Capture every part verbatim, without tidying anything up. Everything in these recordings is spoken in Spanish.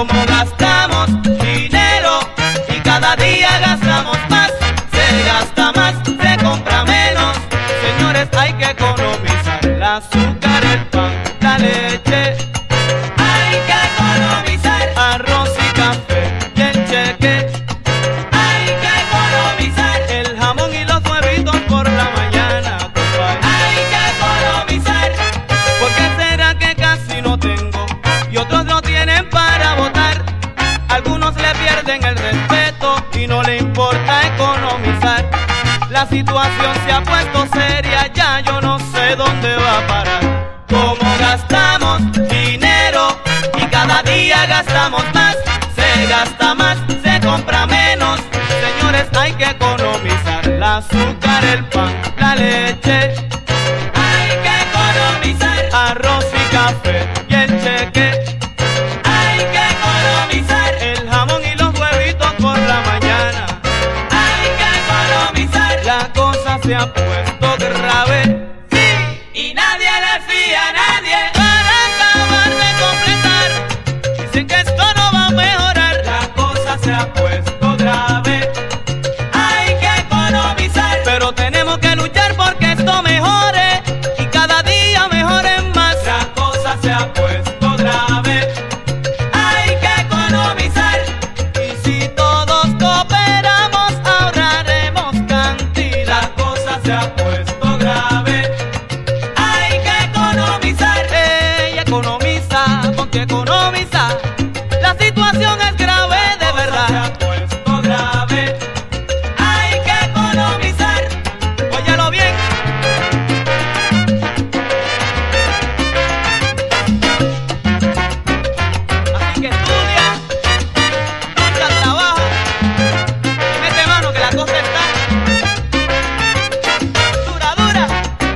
Como gastamos dinero y cada día gastamos más, se gasta más, se compra menos. Señores, hay que economizar el azúcar, el pan, la leche. Hay que economizar arroz y café y el cheque. Hay que economizar el jamón y los huevitos por la mañana, compadre. Hay que economizar. ¿Por qué será que casi no tengo y otros no tienen para votar? Algunos le pierden el respeto y no le importa economizar. La situación se ha puesto seria, ya yo no sé dónde va a parar. Como gastamos dinero y cada día gastamos más, se gasta más, se compra menos. Señores, hay que economizar el azúcar, el pan, la leche. Hay que economizar arroz y café y el cheque. Hay que economizar el jamón y los huevitos por la mañana. Hay que economizar. La cosa se ha puesto grave, sí, y nadie le fía a nadie. Para acabar de completar, dicen que esto no va a mejorar. La cosa se ha puesto grave. Hay que economizar, pero tenemos que luchar porque esto mejore y cada día mejoren más. La cosa se ha puesto grave. Hay que economizar, y si todos cooperamos ahorraremos cantidad. La cosa se ha puesto grave. Hay que economizar. Ey, economiza, ponte a economizar. La situación es grave de verdad. La cosa se ha puesto grave. Hay que economizar. Óyelo bien. Así que estudia, lucha, trabaja y mete mano que la cosa está dura, dura.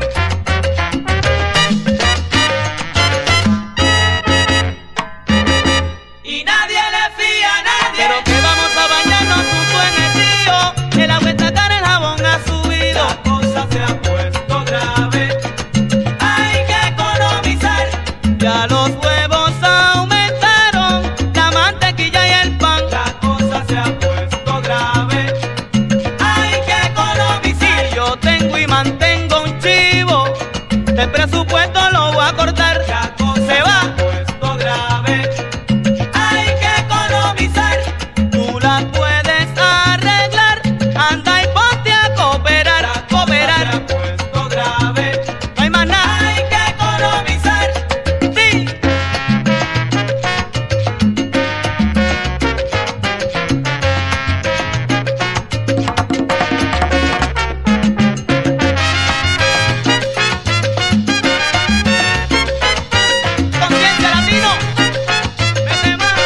Y nadie le fía a nadie. Pero que vamos a bañarnos junto en el río. El agua está cara, el jabón ha subido. La cosa se ha puesto grave. Hay que economizar. Ya los huevos aumentaron, la mantequilla y el pan. La cosa se ha puesto grave. Hay que economizar. Si yo tengo y mantengo un chivo, del presupuesto lo voy a cortar. La cosa se va. Se ha puesto grave. Hay que economizar. Tú la puedes arreglar. Anda y ponte a cooperar. La cooperar. Se ha puesto grave. No hay más nada. Hay que economizar. Sí. Conciencia latino. Mete mano.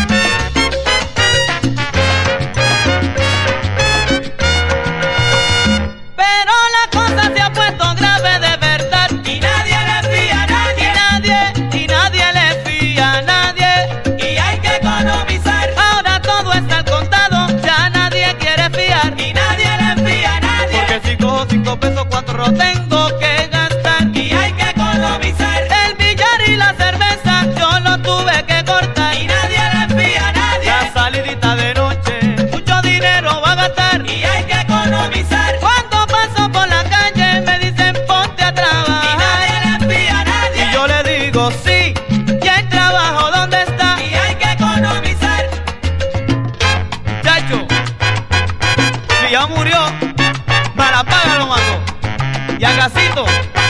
Pero la cosa se ha puesto grave de verdad. Y nadie le fía a nadie. Y nadie, y nadie le fía a nadie. Y hay que economizar. Ahora todo está al contado, ya nadie quiere fiar. Y nadie le fía a nadie. Porque si cojo cinco pesos, cuatro tengo que gastar. Y hay que economizar. El billar y la cerveza yo lo tuve que cortar. Y nadie le fía a nadie. La salidita de noche, mucho dinero va a gastar. Y hay que economizar. Cuando paso por la calle me dicen ponte a trabajar. Y nadie le fía a nadie. Y yo le digo sí, y el trabajo ¿dónde está? Y hay que economizar. Chacho, si ya murió, para paga lo mató. Y a Gasito